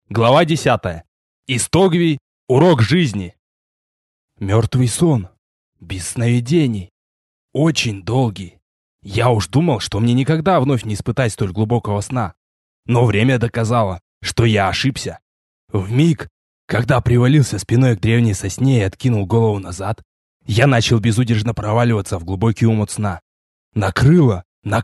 Глава 10. Истогвий. Урок жизни. Мертвый сон. Без сновидений. Очень долгий. Я уж думал, что мне никогда вновь не испытать столь глубокого сна. Но время доказало, что я ошибся. Вмиг, когда привалился спиной к древней сосне и откинул голову назад, я начал безудержно проваливаться в глубокий омут сна. Накрыло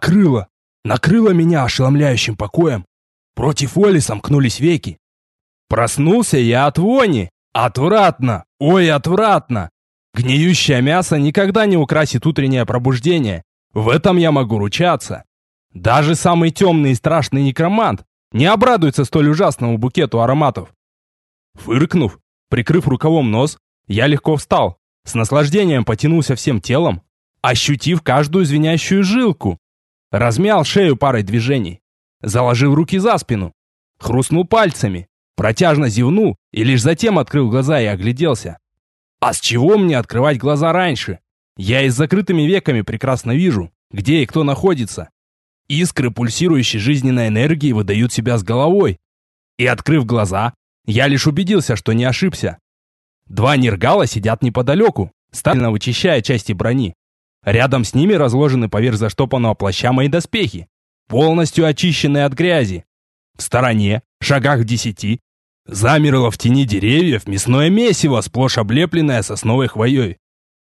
меня ошеломляющим покоем. Против воли сомкнулись веки. Проснулся я от вони. Отвратно! Ой, отвратно! Гниющее мясо никогда не украсит утреннее пробуждение. В этом я могу ручаться. Даже самый темный и страшный некромант не обрадуется столь ужасному букету ароматов. Фыркнув, прикрыв рукавом нос, я легко встал, с наслаждением потянулся всем телом, ощутив каждую звенящую жилку. Размял шею парой движений, заложил руки за спину, хрустнул пальцами, протяжно зевнул и лишь затем открыл глаза и огляделся. А с чего мне открывать глаза раньше? Я и с закрытыми веками прекрасно вижу, где и кто находится. Искры пульсирующей жизненной энергии выдают себя с головой. И открыв глаза, я лишь убедился, что не ошибся. Два нергала сидят неподалеку, старательно вычищая части брони. Рядом с ними разложены поверх заштопанного плаща мои доспехи, полностью очищенные от грязи. В стороне, шагах в 10, замерло в тени деревьев мясное месиво, сплошь облепленное сосновой хвоей.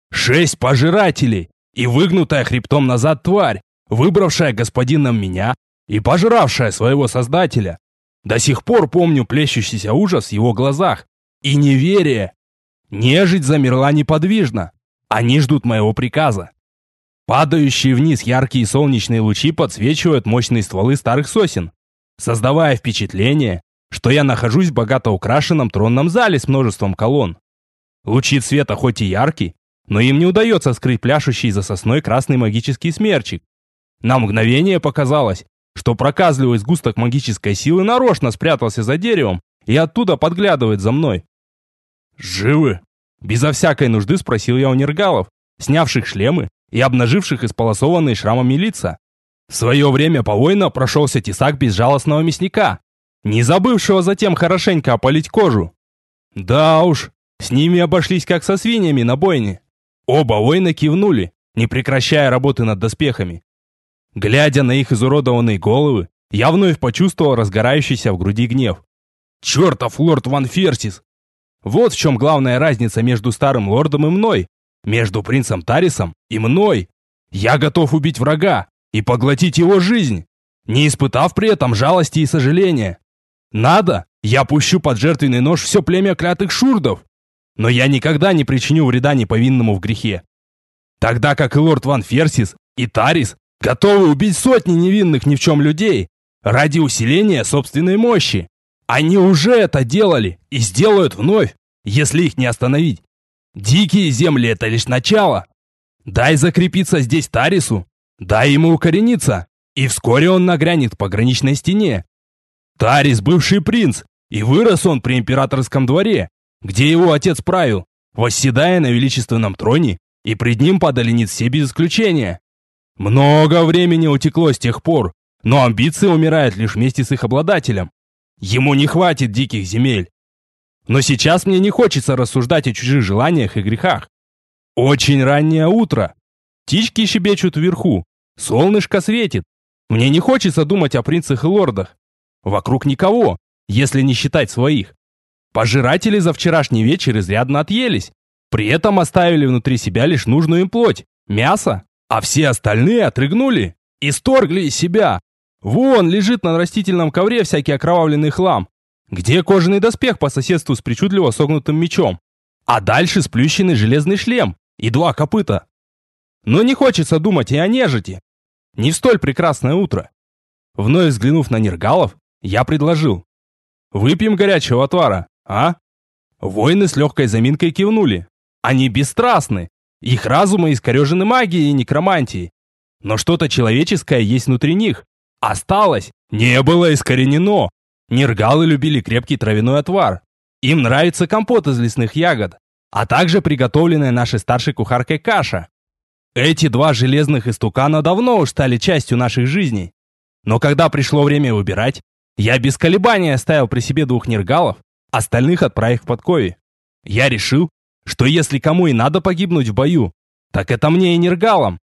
6 пожирателей и выгнутая хребтом назад тварь, выбравшая господином меня и пожравшая своего создателя. До сих пор помню плещущийся ужас в его глазах и неверие. Нежить замерла неподвижно. Они ждут моего приказа. Падающие вниз яркие солнечные лучи подсвечивают мощные стволы старых сосен, создавая впечатление, что я нахожусь в богато украшенном тронном зале с множеством колонн. Лучи света хоть и яркие, но им не удается скрыть пляшущий за сосной красный магический смерчик. На мгновение показалось, что проказливый сгусток магической силы нарочно спрятался за деревом и оттуда подглядывает за мной. «Живы?» Безо всякой нужды спросил я у нергалов, снявших шлемы и обнаживших исполосованные шрамами лица. В свое время по войнам прошелся тесак безжалостного мясника, не забывшего затем хорошенько опалить кожу. Да уж, с ними обошлись как со свиньями на бойне. Оба воина кивнули, не прекращая работы над доспехами. Глядя на их изуродованные головы, я вновь почувствовал разгорающийся в груди гнев. Чертов лорд Ван Ферсис! Вот в чем главная разница между старым лордом и мной, между принцем Тарисом и мной. Я готов убить врага и поглотить его жизнь, не испытав при этом жалости и сожаления. Надо, я пущу под жертвенный нож все племя клятых шурдов, но я никогда не причиню вреда неповинному в грехе. Тогда как и лорд Ван Ферсис и Тарис готовы убить сотни невинных ни в чем людей ради усиления собственной мощи. Они уже это делали и сделают вновь, если их не остановить. Дикие земли — это лишь начало. Дай закрепиться здесь Тарису, дай ему укорениться, и вскоре он нагрянет к пограничной стене. Тарис — бывший принц, и вырос он при императорском дворе, где его отец правил, восседая на величественном троне, и пред ним падали ниц все без исключения. Много времени утекло с тех пор, но амбиции умирают лишь вместе с их обладателем. Ему не хватит диких земель. Но сейчас мне не хочется рассуждать о чужих желаниях и грехах. Очень раннее утро. Птички щебечут вверху. Солнышко светит. Мне не хочется думать о принцах и лордах. Вокруг никого, если не считать своих. Пожиратели за вчерашний вечер изрядно отъелись. При этом оставили внутри себя лишь нужную им плоть, мясо, а все остальные отрыгнули, исторгли из себя. Вон лежит на растительном ковре всякий окровавленный хлам, где кожаный доспех по соседству с причудливо согнутым мечом, а дальше сплющенный железный шлем и 2 копыта. Но не хочется думать и о нежити. Не в столь прекрасное утро. Вновь взглянув на нергалов, я предложил: «Выпьем горячего отвара, а?» Воины с легкой заминкой кивнули. Они бесстрастны, их разумы искорежены магией и некромантией. Но что-то человеческое есть внутри них. Осталось, не было искоренено. Нергалы любили крепкий травяной отвар. Им нравится компот из лесных ягод, а также приготовленная нашей старшей кухаркой каша. Эти 2 железных истукана давно уж стали частью наших жизней. Но когда пришло время выбирать, Я без колебаний оставил при себе 2 нергалов, остальных отправив в подкове. Я решил, что если кому и надо погибнуть в бою, так это мне и нергалам.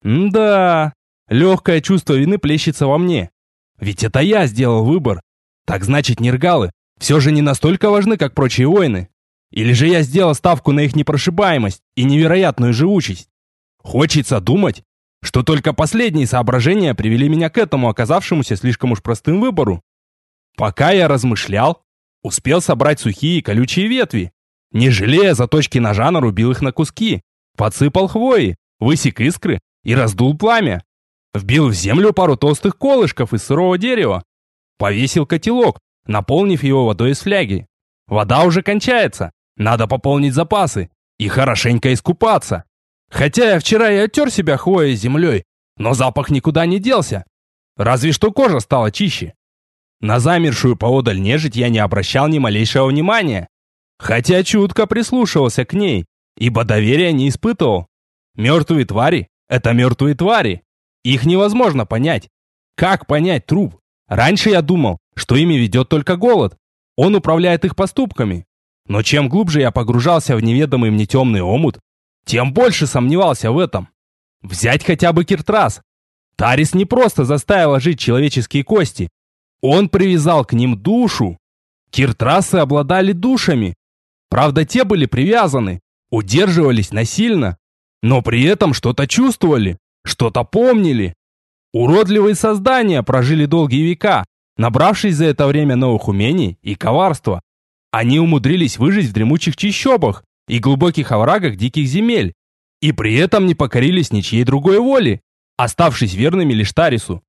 Да, легкое чувство вины плещется во мне. Ведь это я сделал выбор. Так значит, нергалы все же не настолько важны, как прочие воины. Или же я сделал ставку на их непрошибаемость и невероятную живучесть. Хочется думать, что только последние соображения привели меня к этому оказавшемуся слишком уж простым выбору. Пока я размышлял, успел собрать сухие и колючие ветви. Не жалея заточки ножа, нарубил их на куски, подсыпал хвои, высек искры и раздул пламя. Вбил в землю пару толстых колышков из сырого дерева. Повесил котелок, наполнив его водой из фляги. Вода уже кончается, надо пополнить запасы и хорошенько искупаться. Хотя я вчера и оттер себя хвоей с землей, но запах никуда не делся. Разве что кожа стала чище. На замершую поодаль нежить я не обращал ни малейшего внимания, хотя чутко прислушивался к ней, ибо доверия не испытывал. Мертвые твари — это мертвые твари. Их невозможно понять. Как понять труп? Раньше я думал, что ими ведет только голод. Он управляет их поступками. Но чем глубже я погружался в неведомый мне темный омут, тем больше сомневался в этом. Взять хотя бы Киртрас. Тарис не просто заставил ожить человеческие кости. Он привязал к ним душу. Киртрасы обладали душами. Правда, те были привязаны, удерживались насильно, но при этом что-то чувствовали, что-то помнили. Уродливые создания прожили долгие века, набравшись за это время новых умений и коварства. Они умудрились выжить в дремучих чащобах и глубоких оврагах диких земель, и при этом не покорились ничьей другой воле, оставшись верными лишь Тарису.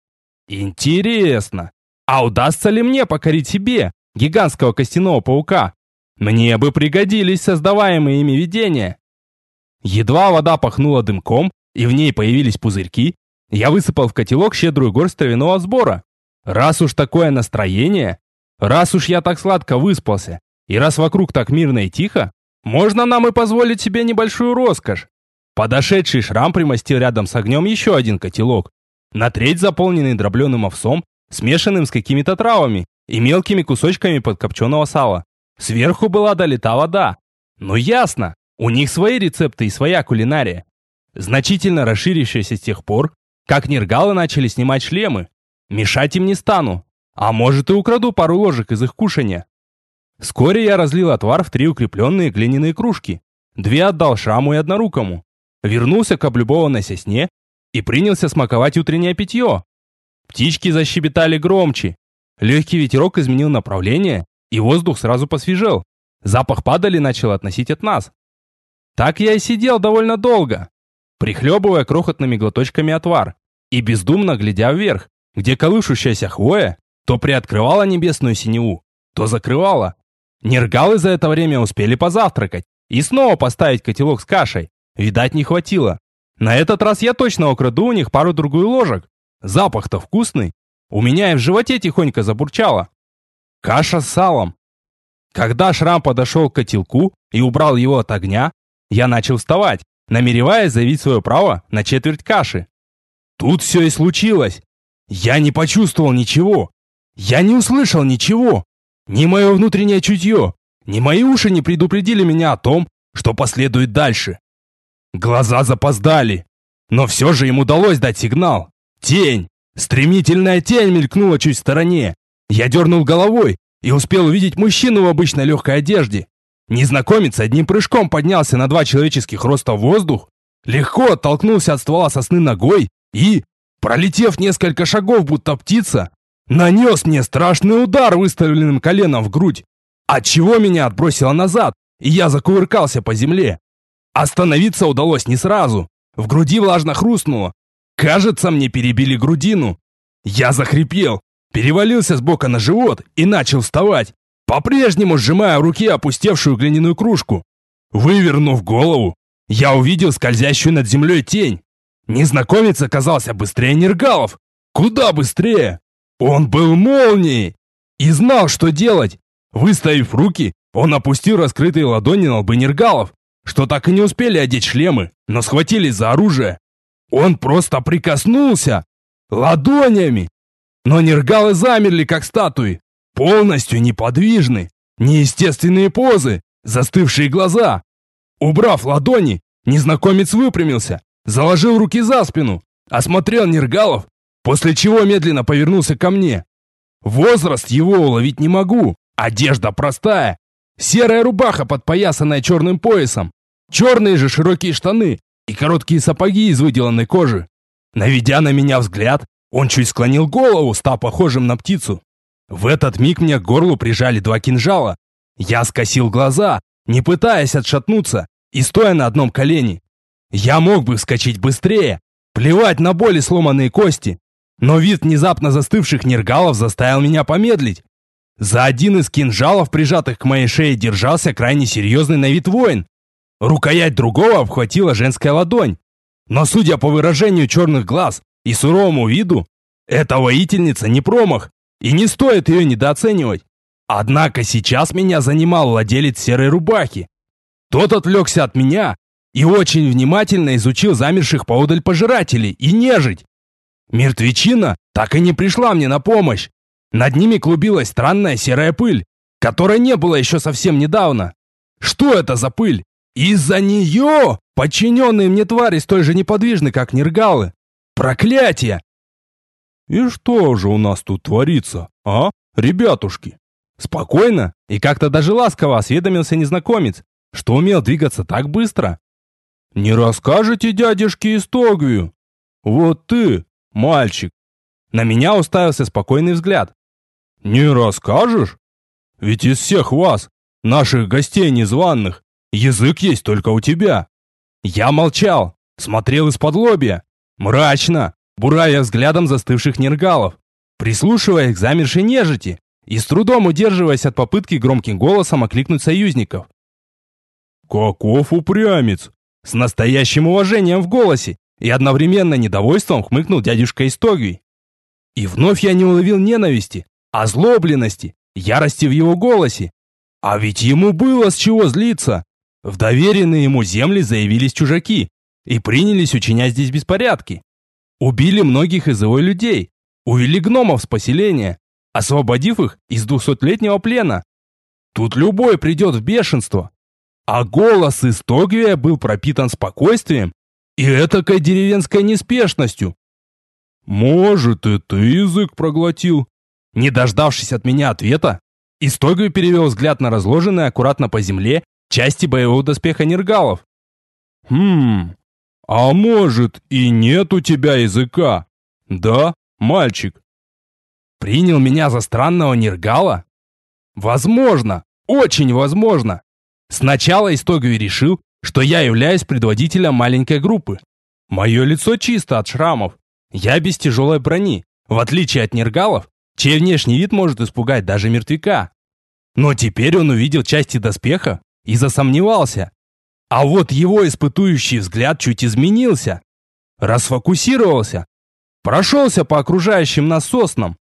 Интересно, а удастся ли мне покорить себе гигантского костяного паука? Мне бы пригодились создаваемые ими видения. Едва вода пахнула дымком, и в ней появились пузырьки, я высыпал в котелок щедрую горсть травяного сбора. Раз уж такое настроение, раз уж я так сладко выспался, и раз вокруг так мирно и тихо, можно нам и позволить себе небольшую роскошь. Подошедший Шрам примостил рядом с огнем еще один котелок, на треть заполненный дробленым овсом, смешанным с какими-то травами и мелкими кусочками подкопченого сала. Сверху была долита вода. Ну ясно, у них свои рецепты и своя кулинария, значительно расширившаяся с тех пор, как нергалы начали снимать шлемы. Мешать им не стану, а может и украду пару ложек из их кушанья. Вскоре я разлил отвар в 3 укрепленные глиняные кружки, 2 отдал Шраму и однорукому, вернулся к облюбованной сосне и принялся смаковать утреннее питье. Птички защебетали громче, легкий ветерок изменил направление, и воздух сразу посвежел. Запах падали начал относить от нас. Так я и сидел довольно долго, прихлебывая крохотными глоточками отвар и бездумно глядя вверх, где колышущаяся хвоя то приоткрывала небесную синеву, то закрывала. Нергалы за это время успели позавтракать и снова поставить котелок с кашей. Видать, не хватило. На этот раз я точно украду у них пару-другую ложек. Запах-то вкусный. У меня и в животе тихонько забурчало. Каша с салом. Когда Шрам подошел к котелку и убрал его от огня, я начал вставать, намереваясь заявить свое право на четверть каши. Тут все и случилось. Я не почувствовал ничего. Я не услышал ничего. Ни мое внутреннее чутье, ни мои уши не предупредили меня о том, что последует дальше. Глаза запоздали, но все же им удалось дать сигнал. Тень! Стремительная тень мелькнула чуть в стороне. Я дернул головой и успел увидеть мужчину в обычной легкой одежде. Незнакомец одним прыжком поднялся на 2 человеческих роста в воздух, легко оттолкнулся от ствола сосны ногой и, пролетев несколько шагов, будто птица, нанес мне страшный удар выставленным коленом в грудь, отчего меня отбросило назад, и я закувыркался по земле. Остановиться удалось не сразу. В груди влажно хрустнуло. Кажется, мне перебили грудину. Я захрипел, перевалился с бока на живот и начал вставать, по-прежнему сжимая в руке опустевшую глиняную кружку. Вывернув голову, я увидел скользящую над землей тень. Незнакомец оказался быстрее нергалов. Куда быстрее? Он был молнией и знал, что делать. Выставив руки, он опустил раскрытые ладони на лбы нергалов, что так и не успели одеть шлемы, но схватились за оружие. Он просто прикоснулся ладонями. Но нергалы замерли, как статуи, полностью неподвижны, неестественные позы, застывшие глаза. Убрав ладони, незнакомец выпрямился, заложил руки за спину, осмотрел нергалов, после чего медленно повернулся ко мне. Возраст его уловить не могу, одежда простая, серая рубаха, подпоясанная черным поясом, черные же широкие штаны и короткие сапоги из выделанной кожи. Наведя на меня взгляд, он чуть склонил голову, став похожим на птицу. В этот миг мне к горлу прижали 2 кинжала. Я скосил глаза, не пытаясь отшатнуться, и стоя на одном колене. Я мог бы вскочить быстрее, плевать на боль и сломанные кости, но вид внезапно застывших нергалов заставил меня помедлить. За один из кинжалов, прижатых к моей шее, держался крайне серьезный на вид воин. Рукоять другого обхватила женская ладонь. Но судя по выражению черных глаз и суровому виду, эта воительница не промах, и не стоит ее недооценивать. Однако сейчас меня занимал владелец серой рубахи. Тот отвлекся от меня и очень внимательно изучил замерших поодаль пожирателей и нежить. Мертвечина так и не пришла мне на помощь. Над ними клубилась странная серая пыль, которой не было еще совсем недавно. Что это за пыль? Из-за нее подчиненные мне твари столь же неподвижны, как нергалы. Проклятие! И что же у нас тут творится, а, ребятушки? Спокойно и как-то даже ласково осведомился незнакомец, что умел двигаться так быстро. Не расскажете дядюшке Истогвию? Вот ты, мальчик. На меня уставился спокойный взгляд. Не расскажешь? Ведь из всех вас, наших гостей незваных, язык есть только у тебя. Я молчал, смотрел из-под лобья, мрачно, буравя взглядом застывших нергалов, прислушиваясь к замершей нежити и с трудом удерживаясь от попытки громким голосом окликнуть союзников. «Каков упрямец!» С настоящим уважением в голосе и одновременно недовольством хмыкнул дядюшка Истогвий. И вновь я не уловил ненависти, озлобленности, ярости в его голосе. А ведь ему было с чего злиться. В доверенные ему земли заявились чужаки и принялись учинять здесь беспорядки. Убили многих из его людей, увели гномов с поселения, освободив их из 200-летнего плена. Тут любой придет в бешенство. А голос Истогвия был пропитан спокойствием и этакой деревенской неспешностью. «Может, и ты язык проглотил?» Не дождавшись от меня ответа, Истогвий перевел взгляд на разложенные аккуратно по земле части боевого доспеха нергалов. А может, и нет у тебя языка? Да, мальчик?» Принял меня за странного нергала? Возможно, очень возможно. Сначала Истогвий решил, что я являюсь предводителем маленькой группы. Мое лицо чисто от шрамов. Я без тяжелой брони, в отличие от нергалов, чей внешний вид может испугать даже мертвяка. Но теперь он увидел части доспеха и засомневался. А вот его испытующий взгляд чуть изменился. Расфокусировался. Прошелся по окружающим нас соснам.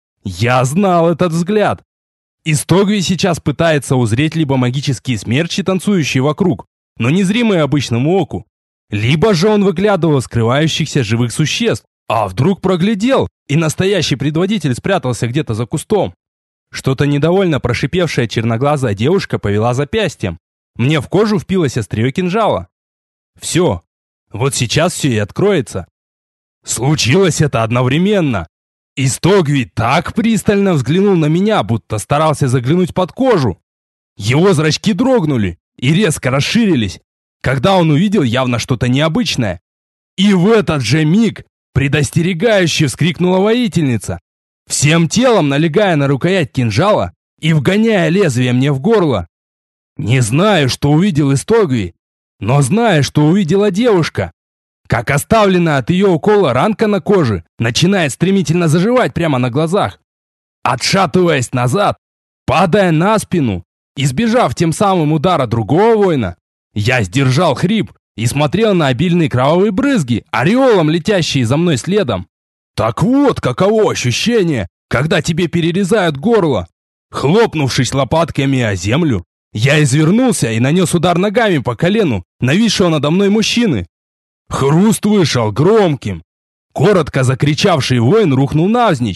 Я знал этот взгляд. Истогвий сейчас пытается узреть либо магические смерчи, танцующие вокруг, но незримые обычному оку, либо же он выглядывал скрывающихся живых существ, а вдруг проглядел, и настоящий предводитель спрятался где-то за кустом. Что-то недовольно прошипевшая черноглазая девушка повела запястьем. Мне в кожу впилось острие кинжала. Все. Вот сейчас все и откроется. Случилось это одновременно. Истогвий так пристально взглянул на меня, будто старался заглянуть под кожу. Его зрачки дрогнули и резко расширились, когда он увидел явно что-то необычное. И в этот же миг предостерегающе вскрикнула воительница, всем телом налегая на рукоять кинжала и вгоняя лезвие мне в горло. Не знаю, что увидел Истогвий, но знаю, что увидела девушка. Как оставленная от ее укола ранка на коже начинает стремительно заживать прямо на глазах. Отшатываясь назад, падая на спину, избежав тем самым удара другого воина, я сдержал хрип и смотрел на обильные кровавые брызги, ореолом летящие за мной следом. Так вот, каково ощущение, когда тебе перерезают горло. Хлопнувшись лопатками о землю, я извернулся и нанес удар ногами по колену нависшего надо мной мужчины. Хруст вышел громким. Коротко закричавший воин рухнул навзничь.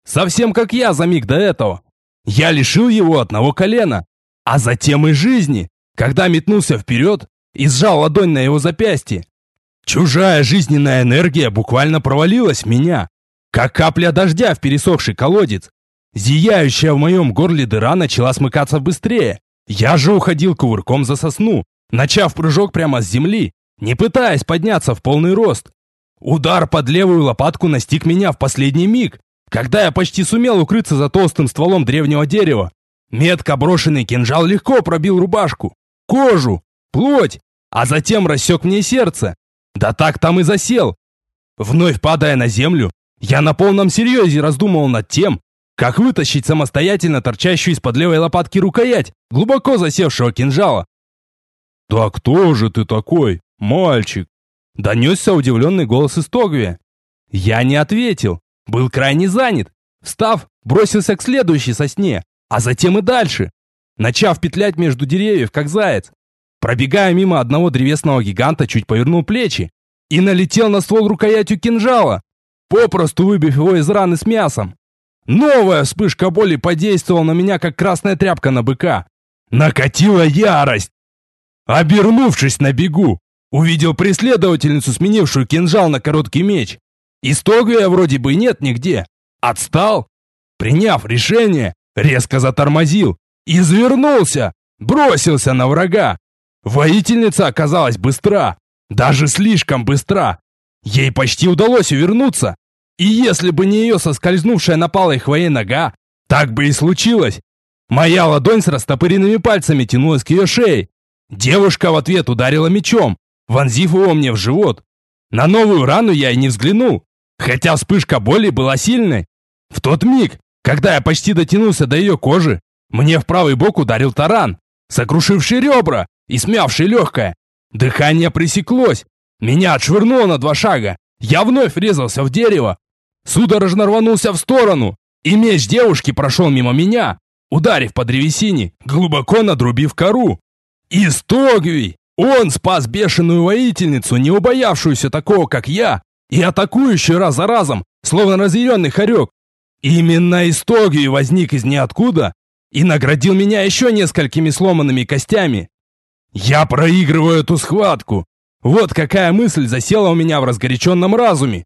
Совсем как я за миг до этого. Я лишил его одного колена, а затем и жизни, когда метнулся вперед и сжал ладонь на его запястье. Чужая жизненная энергия буквально провалилась в меня, как капля дождя в пересохший колодец. Зияющая в моем горле дыра начала смыкаться быстрее. Я же уходил кувырком за сосну, начав прыжок прямо с земли, не пытаясь подняться в полный рост. Удар под левую лопатку настиг меня в последний миг, когда я почти сумел укрыться за толстым стволом древнего дерева. Метко брошенный кинжал легко пробил рубашку, кожу, плоть, а затем рассек мне сердце. Да так там и засел. Вновь падая на землю, я на полном серьезе раздумывал над тем, как вытащить самостоятельно торчащую из-под левой лопатки рукоять глубоко засевшего кинжала. «Да кто же ты такой, мальчик?» Донесся удивленный голос из Тогвия. Я не ответил, был крайне занят. Встав, бросился к следующей сосне, а затем и дальше, начав петлять между деревьев, как заяц. Пробегая мимо одного древесного гиганта, чуть повернул плечи и налетел на ствол рукоятью кинжала, попросту выбив его из раны с мясом. Новая вспышка боли подействовала на меня, как красная тряпка на быка. Накатила ярость. Обернувшись на бегу, увидел преследовательницу, сменившую кинжал на короткий меч. Истогвия вроде бы нет нигде. Отстал. Приняв решение, резко затормозил. Извернулся. Бросился на врага. Воительница оказалась быстра. Даже слишком быстра. Ей почти удалось увернуться. И если бы не ее соскользнувшая на палой хвое нога, так бы и случилось. Моя ладонь с растопыренными пальцами тянулась к ее шее. Девушка в ответ ударила мечом, вонзив его мне в живот. На новую рану я и не взглянул, хотя вспышка боли была сильной. В тот миг, когда я почти дотянулся до ее кожи, мне в правый бок ударил таран, сокрушивший ребра и смявший легкое. Дыхание пресеклось, меня отшвырнуло на 2 шага. Я вновь врезался в дерево, судорожно рванулся в сторону, и меч девушки прошел мимо меня, ударив по древесине, глубоко надрубив кору. Истогвий! Он спас бешеную воительницу, не убоявшуюся такого, как я, и атакующую раз за разом, словно разъяренный хорек. Именно Истогвий возник из ниоткуда и наградил меня еще несколькими сломанными костями. Я проигрываю эту схватку. Вот какая мысль засела у меня в разгоряченном разуме.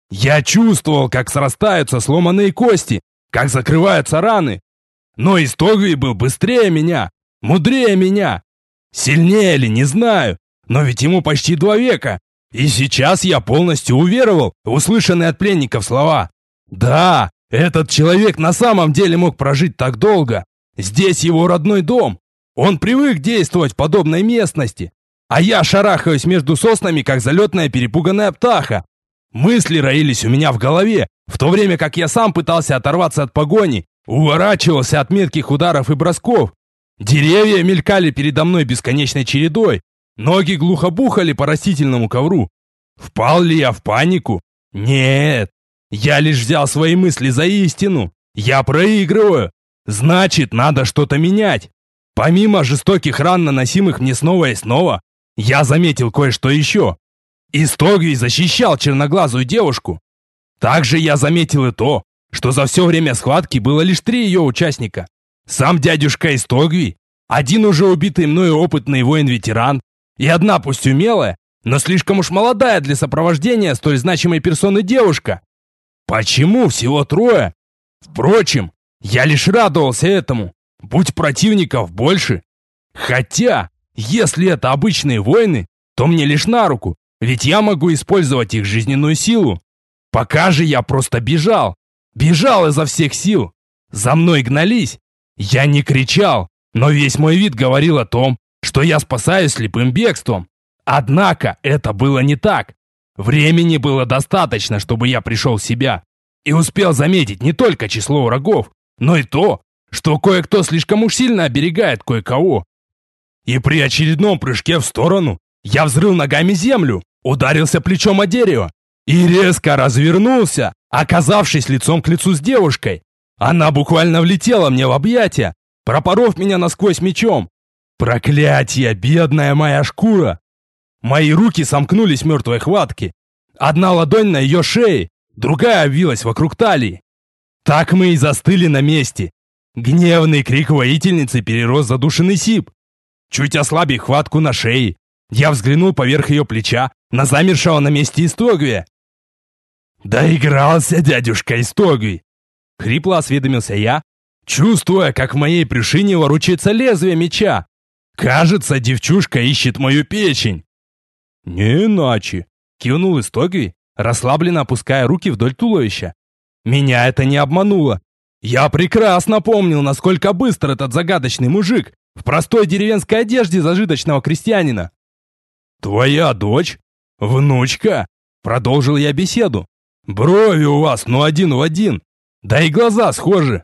Я чувствовал, как срастаются сломанные кости, как закрываются раны. Но Истогвий был быстрее меня, мудрее меня. Сильнее ли, не знаю, но ведь ему почти 2 века. И сейчас я полностью уверовал в услышанные от пленников слова. Да, этот человек на самом деле мог прожить так долго. Здесь его родной дом. Он привык действовать в подобной местности. А я шарахаюсь между соснами, как залетная перепуганная птаха. Мысли роились у меня в голове, в то время как я сам пытался оторваться от погони, уворачивался от метких ударов и бросков. Деревья мелькали передо мной бесконечной чередой, ноги глухо бухали по растительному ковру. Впал ли я в панику? Нет, я лишь взял свои мысли за истину. Я проигрываю. Значит, надо что-то менять. Помимо жестоких ран, наносимых мне снова и снова, я заметил кое-что еще. Истогвий защищал черноглазую девушку. Также я заметил и то, что за все время схватки было лишь 3 ее участника. Сам дядюшка Истогвий, один уже убитый мною опытный воин-ветеран и одна пусть умелая, но слишком уж молодая для сопровождения столь значимой персоны девушка. Почему всего 3? Впрочем, я лишь радовался этому. Будь противников больше. Хотя, если это обычные воины, то мне лишь на руку, ведь я могу использовать их жизненную силу. Пока же я просто бежал. Бежал изо всех сил. За мной гнались. Я не кричал, но весь мой вид говорил о том, что я спасаюсь слепым бегством. Однако это было не так. Времени было достаточно, чтобы я пришел в себя и успел заметить не только число врагов, но и то, что кое-кто слишком уж сильно оберегает кое-кого. И при очередном прыжке в сторону я взрыл ногами землю, ударился плечом о дерево и резко развернулся, оказавшись лицом к лицу с девушкой. Она буквально влетела мне в объятия, пропоров меня насквозь мечом. Проклятие, бедная моя шкура! Мои руки сомкнулись в мертвой хватке. Одна ладонь на ее шее, другая обвилась вокруг талии. Так мы и застыли на месте. Гневный крик воительницы перерос в задушенный сип. Чуть ослабив хватку на шее, я взглянул поверх ее плеча на замершего на месте Истогвия. «Доигрался дядюшка Истогвий!» — хрипло осведомился я, чувствуя, как в моей брюшине ворочается лезвие меча. «Кажется, девчушка ищет мою печень!» «Не иначе!» — кивнул Истогвий, расслабленно опуская руки вдоль туловища. Меня это не обмануло. Я прекрасно помнил, насколько быстро этот загадочный мужик в простой деревенской одежде зажиточного крестьянина. «Твоя дочь? Внучка?» — продолжил я беседу. «Брови у вас, ну один в один. Да и глаза схожи».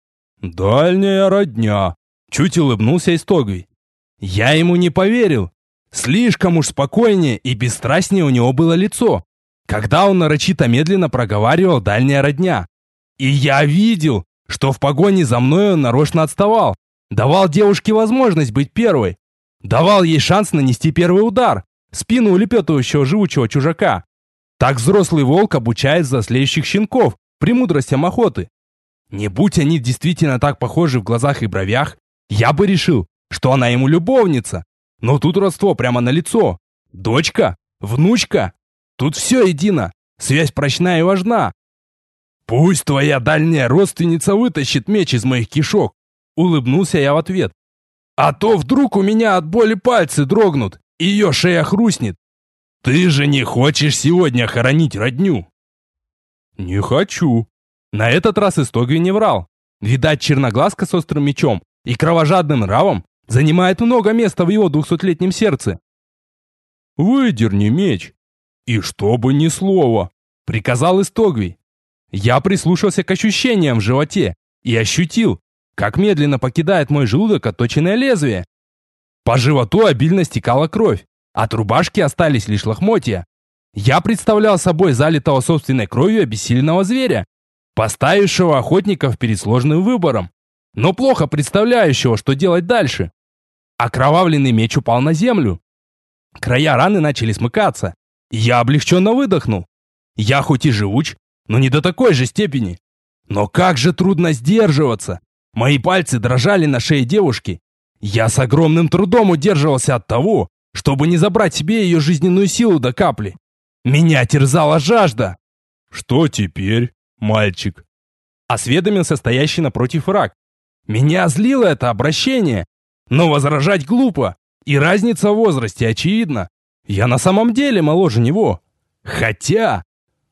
«Дальняя родня», — чуть улыбнулся Истогвий. Я ему не поверил. Слишком уж спокойнее и бесстрастнее у него было лицо, когда он нарочито медленно проговаривал «дальняя родня». И я видел, что в погоне за мной он нарочно отставал, давал девушке возможность быть первой, давал ей шанс нанести первый удар в спину улепетывающего живучего чужака. Так взрослый волк обучает взрослеющих щенков премудростям охоты. Не будь они действительно так похожи в глазах и бровях, я бы решил, что она ему любовница. Но тут родство прямо налицо. Дочка, внучка. Тут все едино. Связь прочна и важна. «Пусть твоя дальняя родственница вытащит меч из моих кишок», — улыбнулся я в ответ. «А то вдруг у меня от боли пальцы дрогнут, и ее шея хрустнет. Ты же не хочешь сегодня хоронить родню?» «Не хочу». На этот раз Истогвий не врал. Видать, черноглазка с острым мечом и кровожадным нравом занимает много места в его 200-летнем сердце. «Выдерни меч». «И чтобы ни слова», — приказал Истогвий. Я прислушался к ощущениям в животе и ощутил, как медленно покидает мой желудок отточенное лезвие. По животу обильно стекала кровь, от рубашки остались лишь лохмотья. Я представлял собой залитого собственной кровью обессиленного зверя, поставившего охотников перед сложным выбором, но плохо представляющего, что делать дальше. Окровавленный меч упал на землю. Края раны начали смыкаться, и я облегченно выдохнул. Я хоть и живуч, но не до такой же степени. Но как же трудно сдерживаться. Мои пальцы дрожали на шее девушки. Я с огромным трудом удерживался от того, чтобы не забрать себе ее жизненную силу до капли. Меня терзала жажда. «Что теперь, мальчик?» — осведомился стоящий напротив враг. Меня злило это обращение, но возражать глупо, и разница в возрасте очевидна. Я на самом деле моложе него. Хотя...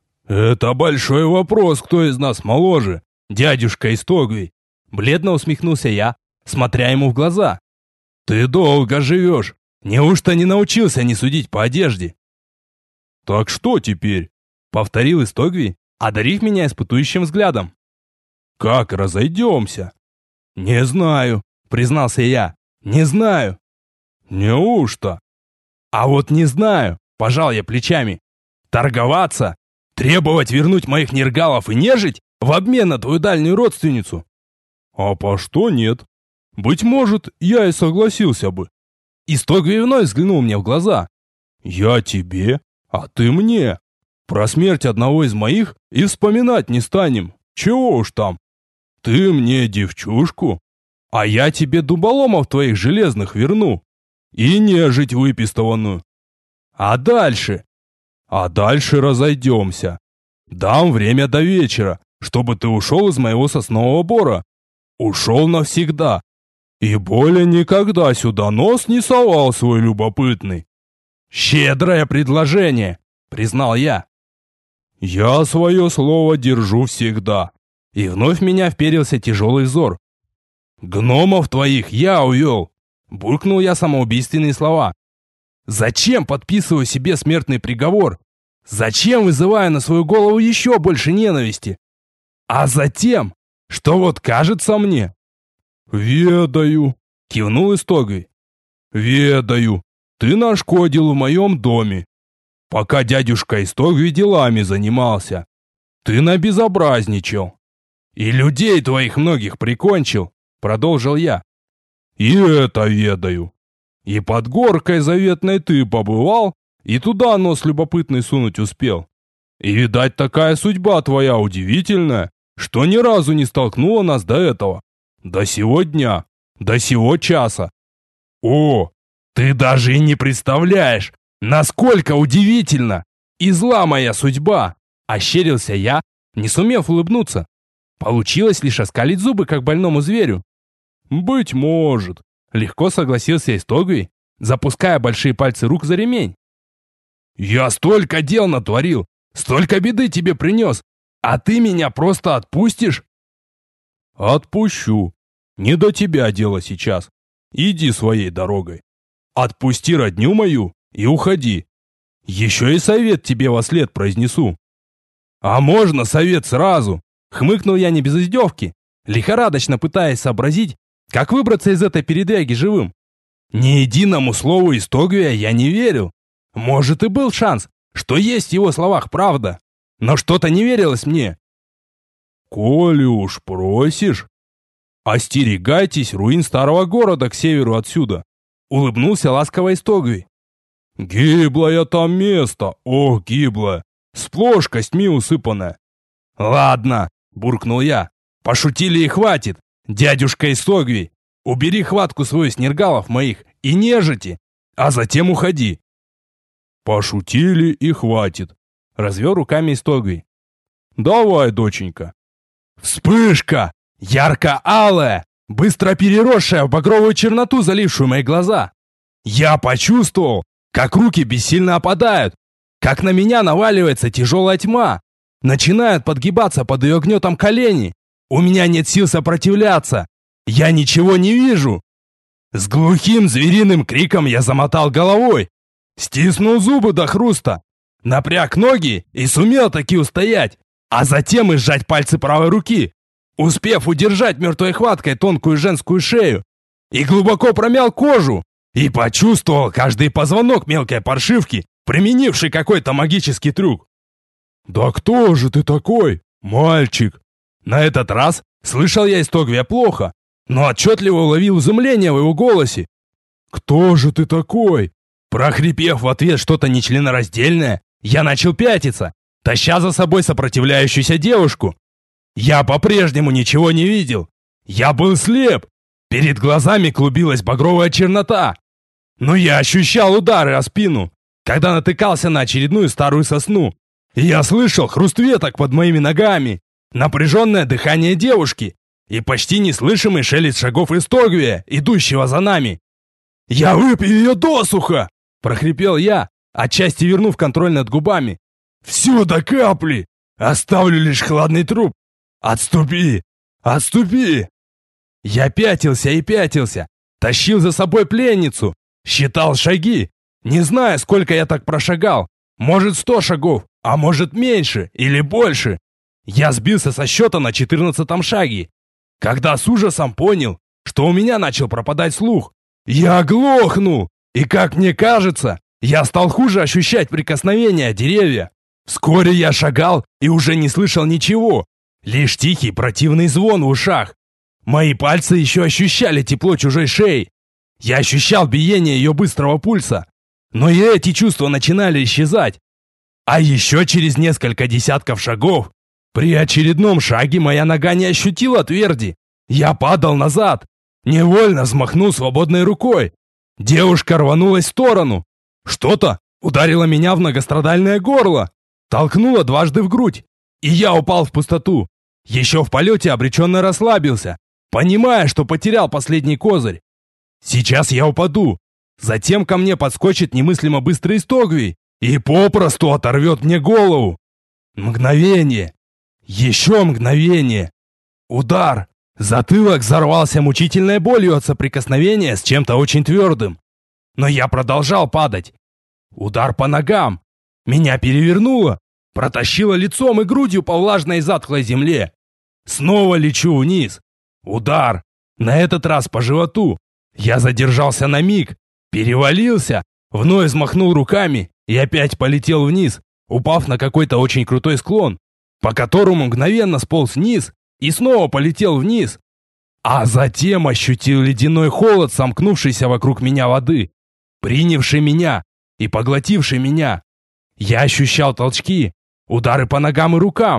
«Это большой вопрос, кто из нас моложе, дядюшка Истогвий», — бледно усмехнулся я, смотря ему в глаза. «Ты долго живешь. Неужто не научился не судить по одежде?» «Так что теперь?» — повторил Истогвий, одарив меня испытующим взглядом. «Как разойдемся?» «Не знаю», — признался я. «Не знаю». «Неужто?» «А вот не знаю», — пожал я плечами. «Торговаться? Требовать вернуть моих нергалов и нежить в обмен на твою дальнюю родственницу?» «А по что нет? Быть может, я и согласился бы». Истогвий вновь взглянул мне в глаза. «Я тебе, а ты мне. Про смерть одного из моих и вспоминать не станем. Чего уж там. Ты мне девчушку, а я тебе дуболомов твоих железных верну. И нежить выпистованную. А дальше? А дальше разойдемся. Дам время до вечера, чтобы ты ушел из моего соснового бора. Ушел навсегда. И более никогда сюда нос не совал свой любопытный». «Щедрое предложение», — признал я. «Я свое слово держу всегда». И вновь в меня вперился тяжелый взор. «Гномов твоих я увел», — буркнул я самоубийственные слова. «Зачем подписываю себе смертный приговор? Зачем вызываю на свою голову еще больше ненависти? А затем, что вот кажется мне...» «Ведаю», — кивнул Истогвий. «Ведаю, ты нашкодил в моем доме. Пока дядюшка Истогвий делами занимался, ты набезобразничал. И людей твоих многих прикончил», — продолжил я. «И это ведаю. И под горкой заветной ты побывал, и туда нос любопытный сунуть успел. И, видать, такая судьба твоя удивительная, что ни разу не столкнуло нас до этого. До сего дня, до сего часа. О, ты даже и не представляешь, насколько удивительно и зла моя судьба, ощерился я, не сумев улыбнуться. Получилось лишь оскалить зубы, как больному зверю. Быть может, легко согласился Истогви, запуская большие пальцы рук за ремень. Я столько дел натворил, столько беды тебе принес, а ты меня просто отпустишь? Отпущу. Не до тебя дело сейчас. Иди своей дорогой. Отпусти родню мою и уходи. Еще и совет тебе вослед произнесу. А можно совет сразу? Хмыкнул я не без издевки, лихорадочно пытаясь сообразить, как выбраться из этой передряги живым. Ни единому слову Истогвия я не верил. Может, и был шанс, что есть в его словах правда, но что-то не верилось мне. Коли уж просишь, остерегайтесь руин старого города к северу отсюда, улыбнулся ласково Истогви. Гиблое там место, ох, гиблое, сплошь костьми усыпанное. Ладно, буркнул я, пошутили и хватит, дядюшка Истогви, убери хватку свою с нергалов моих и нежити, а затем уходи. Пошутили и хватит, развел руками Истогви. Давай, доченька. Вспышка, ярко-алая, быстро переросшая в багровую черноту, залившую мои глаза. Я почувствовал, как руки бессильно опадают, как на меня наваливается тяжелая тьма. Начинают подгибаться под ее гнетом колени. У меня нет сил сопротивляться. Я ничего не вижу. С глухим звериным криком я замотал головой, стиснул зубы до хруста, напряг ноги и сумел таки устоять, а затем и сжать пальцы правой руки, успев удержать мертвой хваткой тонкую женскую шею, и глубоко промял кожу, и почувствовал каждый позвонок мелкой паршивки, применивший какой-то магический трюк. «Да кто же ты такой, мальчик?» На этот раз слышал я Истогвия плохо, но отчетливо уловил изумление в его голосе. «Кто же ты такой?» Прохрипев в ответ что-то нечленораздельное, я начал пятиться, таща за собой сопротивляющуюся девушку. Я по-прежнему ничего не видел. Я был слеп. Перед глазами клубилась багровая чернота. Но я ощущал удары о спину, когда натыкался на очередную старую сосну. Я слышал хруст веток под моими ногами, напряженное дыхание девушки и почти неслышимый шелест шагов Истогвия, идущего за нами. «Я выпью ее досуха!» – прохрипел я, отчасти вернув контроль над губами. «Все до капли! Оставлю лишь хладный труп! Отступи! Отступи!» Я пятился и пятился, тащил за собой пленницу, считал шаги, не зная, сколько я так прошагал. Может, 100 шагов, а может меньше или больше. Я сбился со счета на 14-м шаге, когда с ужасом понял, что у меня начал пропадать слух. Я оглохнул, и, как мне кажется, я стал хуже ощущать прикосновения деревья. Вскоре я шагал и уже не слышал ничего, лишь тихий противный звон в ушах. Мои пальцы еще ощущали тепло чужой шеи. Я ощущал биение ее быстрого пульса, но и эти чувства начинали исчезать. А еще через несколько десятков шагов, при очередном шаге моя нога не ощутила тверди. Я падал назад, невольно взмахнул свободной рукой. Девушка рванулась в сторону. Что-то ударило меня в многострадальное горло, толкнуло дважды в грудь, и я упал в пустоту. Еще в полете обреченно расслабился, понимая, что потерял последний козырь. Сейчас я упаду. Затем ко мне подскочит немыслимо быстрый Истогви и попросту оторвет мне голову. Мгновение. Еще мгновение. Удар. Затылок взорвался мучительной болью от соприкосновения с чем-то очень твердым. Но я продолжал падать. Удар по ногам. Меня перевернуло. Протащило лицом и грудью по влажной и затхлой земле. Снова лечу вниз. Удар. На этот раз по животу. Я задержался на миг. Перевалился. Вновь взмахнул руками и опять полетел вниз, упав на какой-то очень крутой склон, по которому мгновенно сполз вниз и снова полетел вниз. А затем ощутил ледяной холод, сомкнувшийся вокруг меня воды, принявший меня и поглотивший меня. Я ощущал толчки, удары по ногам и рукам,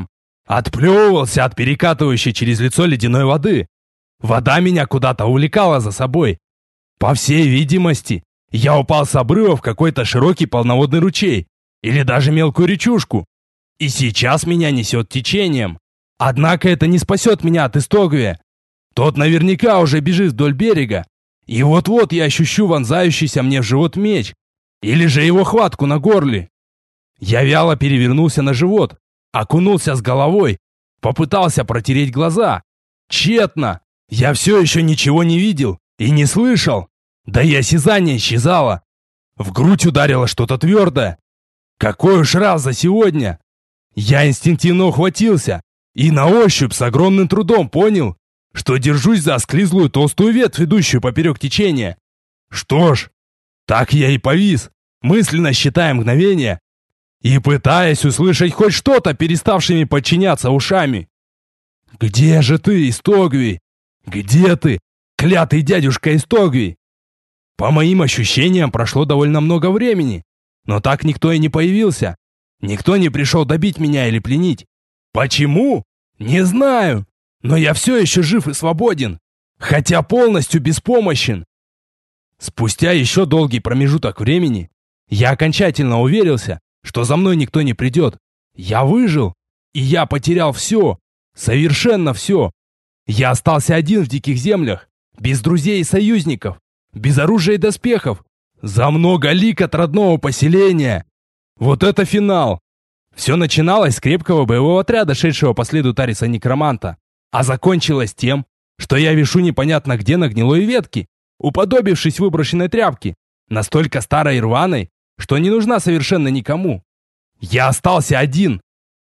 Отплевывался от перекатывающей через лицо ледяной воды. Вода меня куда-то увлекала за собой. По всей видимости, я упал с обрыва в какой-то широкий полноводный ручей или даже мелкую речушку. И сейчас меня несет течением. Однако это не спасет меня от Истогвия. Тот наверняка уже бежит вдоль берега. И вот-вот я ощущу вонзающийся мне в живот меч. Или же его хватку на горле. Я вяло перевернулся на живот, окунулся с головой, попытался протереть глаза. Тщетно. Я все еще ничего не видел и не слышал. Да и осязание исчезало. В грудь ударило что-то твердое. Какой уж раз за сегодня. Я инстинктивно ухватился и на ощупь с огромным трудом понял, что держусь за осклизлую толстую ветвь, ведущую поперек течения. Что ж, так я и повис, мысленно считая мгновения и пытаясь услышать хоть что-то переставшими подчиняться ушами. «Где же ты, Истогвий? Где ты, клятый дядюшка Истогвий?» По моим ощущениям, прошло довольно много времени, но так никто и не появился. Никто не пришел добить меня или пленить. Почему? Не знаю, но я все еще жив и свободен, хотя полностью беспомощен. Спустя еще долгий промежуток времени я окончательно уверился, что за мной никто не придет. Я выжил, и я потерял все, совершенно все. Я остался один в диких землях, без друзей и союзников, без оружия и доспехов, за много лиг от родного поселения. Вот это финал. Все начиналось с крепкого боевого отряда, шедшего по следу Тариса Некроманта, а закончилось тем, что я вишу непонятно где на гнилой ветке, уподобившись выброшенной тряпке, настолько старой и рваной, что не нужна совершенно никому. Я остался один,